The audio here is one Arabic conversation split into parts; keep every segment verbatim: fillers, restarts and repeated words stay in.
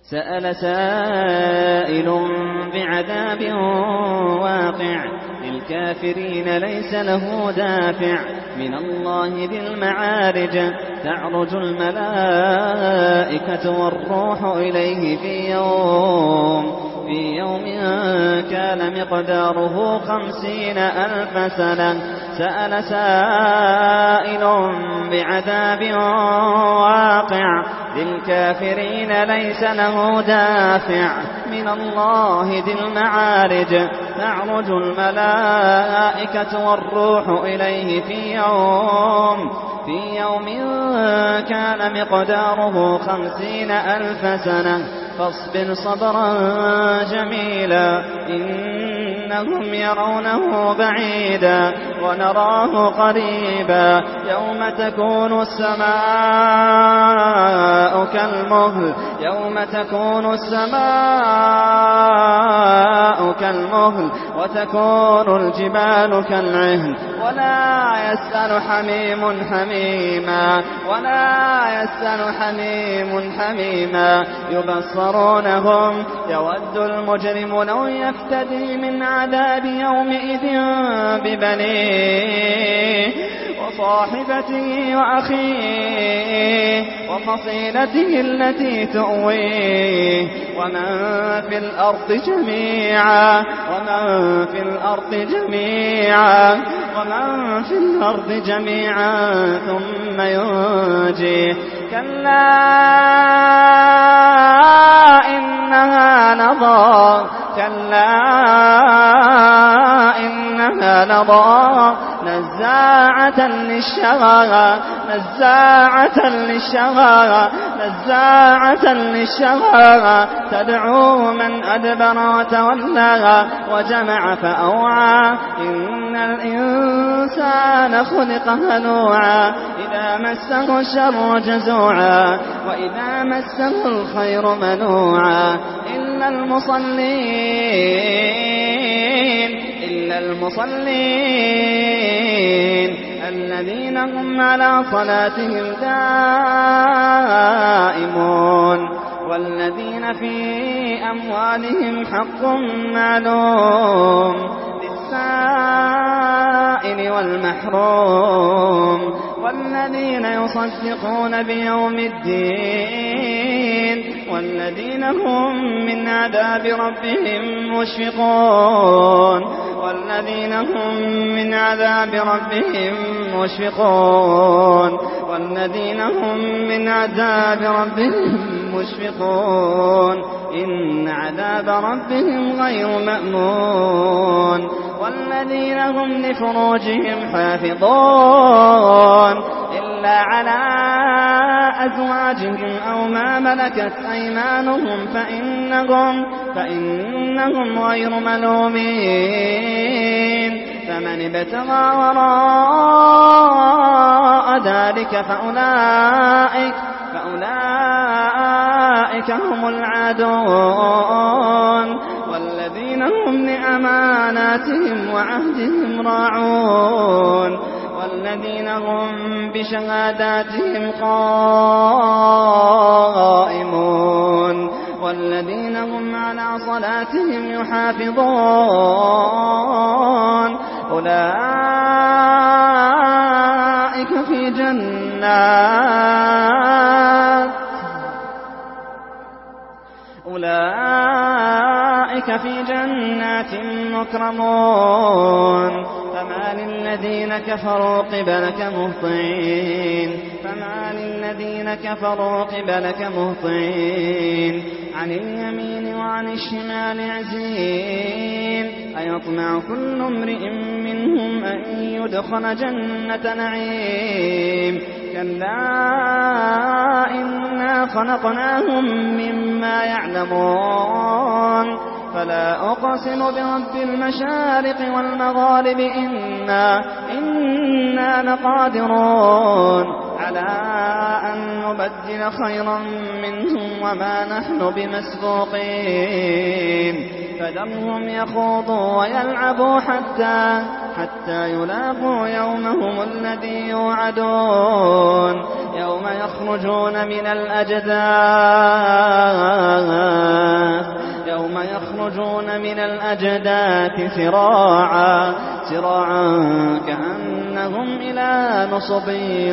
سأل سائل بعذاب واقع للكافرين ليس له دافع من الله ذي المعارج تعرج الملائكة والروح إليه في يوم في يوم كان مقداره خمسين ألف سنة. سأل سائل بعذاب واقع للكافرين ليس له دافع من الله ذي المعارج تعرج الملائكة والروح إليه في يوم في يوم كان مقداره خمسين ألف سنة. فاصبر صبرا جميلا إنهم يرونه بعيدا ونراه قريبا يوم تكون السماء كالمهل يوم تكون السماء كالمهل وتكون الجبال كالعهن ولا يسأل حميم حميما ولا يسأل حميم حميما يبصرونهم يود المجرم لو يفتدي من عذاب يومئذ ببنيه وصاحبته وأخيه وفصيلته التي تؤويه ومن في الأرض جميعا ومن في الأرض جميعا ومن في الأرض جميعا ثم ينجيه كلا إنها لظى كلا إنها لظى نزاعة للشغى نزاعة للشغى نزاعة للشغى تدعو من أدبر وتولى وجمع فأوعى إن الإنسان خلق هلوعا إذا مسه الشر جزوعا وإذا مسه الخير منوعا إلا المصلين إلا المصلين الذين هم على صلاتهم دائمون والذين في أموالهم حق معلوم للسائل والمحروم والذين يصدقون بيوم الدين والذين هم من عذاب ربهم مشفقون والذين هم من عذاب ربهم مشفقون والذين هم من عذاب ربهم مشفقون إن عذاب ربهم غير مأمون والذين هم لفروجهم حافظون إلا على أزواجهم أو ما ملكت أيمانهم فإنهم, فإنهم غير ملومين فمن ابتغى وراء ذلك فأولئك, فأولئك هم العادون والذين هم لأماناتهم وعهدهم راعون والذين هم بشهاداتهم قائمون والذين هم على صلاتهم يحافظون أولئك في جنات أولئك في جنات مكرمون فما للذين كفروا قبلك مهطعين فما للذين كفروا قبلك مهطعين عن اليمين وعن الشمال عزين أيطمع كل امرئ منهم أن يدخل جنة نعيم كلا إنا خلقناهم مما يعلمون فلا أقسم برب المشارق والمغارب إنا, إنا لقادرون على أن نبدل خيرا منهم وما نحن بمسبوقين فذرهم يخوضوا ويلعبوا حتى, حتى يلاقوا يومهم الذي يوعدون يوم يخرجون من الأجداث من الأجداث سراعا سراعا كأنهم إلى نصب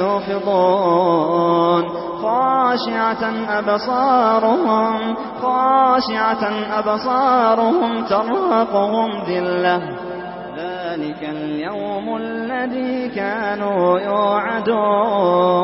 يوفضون خاشعة أبصارهم خاشعة أبصارهم ترهقهم ذلة ذلك اليوم الذي كانوا يوعدون